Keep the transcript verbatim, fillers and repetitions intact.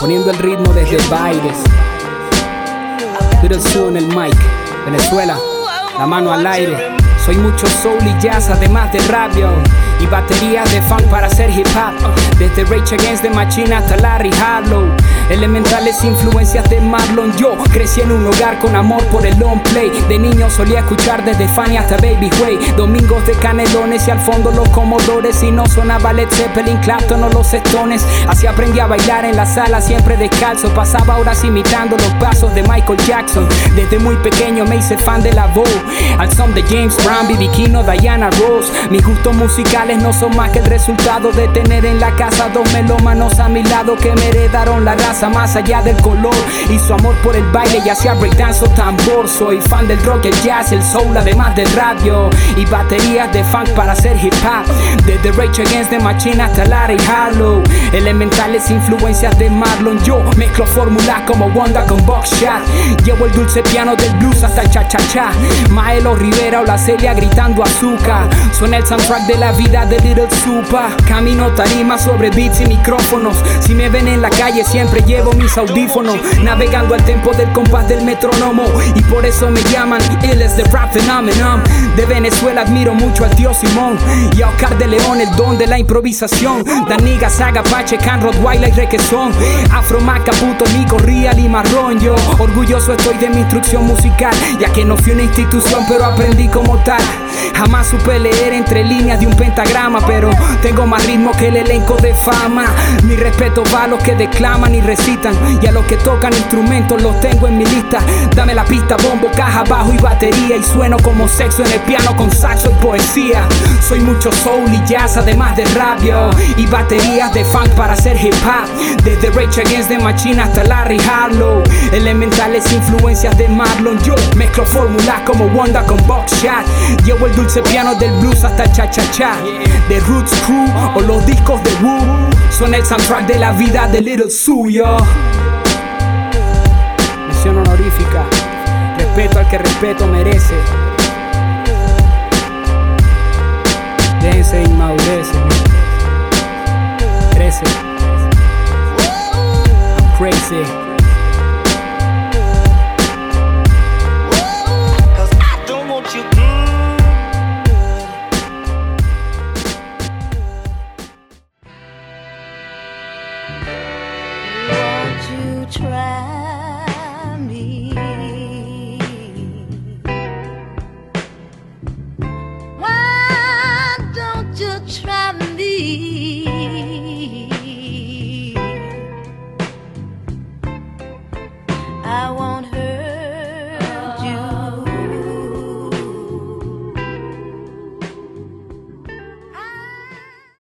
poniendo el ritmo desde Baires. Little Su en el mic, Venezuela, la mano al aire. Soy mucho soul y jazz, además de rap, yo, y baterías de funk para hacer hip hop. Desde Rage Against the Machine hasta Larry Harlow, elementales influencias de Marlon. Yo crecí en un hogar con amor por el long play. De niño solía escuchar desde Fanny hasta Baby Way. Domingos de canelones y al fondo los comodores. Y no sonaba Led Zeppelin, Clapton o los Stones. Así aprendí a bailar en la sala siempre descalzo. Pasaba horas imitando los pasos de Michael Jackson. Desde muy pequeño me hice fan de la voz, al son de James Brown, B B King o Diana Ross. Mis gustos musicales no son más que el resultado de tener en la casa dos melómanos a mi lado que me heredaron la raza más allá del color y su amor por el baile, ya sea breakdance o tambor. Soy fan del rock, el jazz, el soul, además del radio y baterías de funk para hacer hip hop. Desde Rage Against the Machine hasta Larry Harlow, elementales influencias de Marlon. Yo mezclo fórmulas como Wanda con Buckshot. Llevo el dulce piano del blues hasta el cha-cha-cha. Maelo Rivera o la Celia gritando azúcar. Suena el soundtrack de la vida de Little Supa. Camino tarima sobre beats y micrófonos. Si me ven en la calle siempre llevo mis audífonos, navegando al tempo del compás del metrónomo. Y por eso me llaman él es the rap phenomenon. De Venezuela admiro mucho al tío Simón y a Oscar de León, el don de la improvisación. Daniga, Saga, Pache, Can, Rottweiler y Requesón. Afro, Maca, Puto, Nico, Real y Marrón. Yo orgulloso estoy de mi instrucción musical, ya que no fui una institución pero aprendí como tal. Jamás supe leer entre líneas de un pentagrama, pero tengo más ritmo que el elenco de fama. Mi respeto va a los que declaman y recitan, y a los que tocan instrumentos los tengo en mi lista. Dame la pista, bombo, caja, bajo y batería, y sueno como sexo en el piano con saxo y poesía. Soy mucho soul y jazz, además de rap, yo, y baterías de funk para hacer hip hop. Desde Rage Against the Machine hasta Larry Harlow, elementales influencias de Marlon. Yo mezclo fórmulas como Wanda con Buckshot. Llevo el dulce piano del blues hasta el cha-cha-cha. The Roots Crew o los discos de Wu son el soundtrack de la vida de Little Su, yo. Mención honorífica, respeto al que respeto merece. Dense, inmadurece, crece. I'm crazy.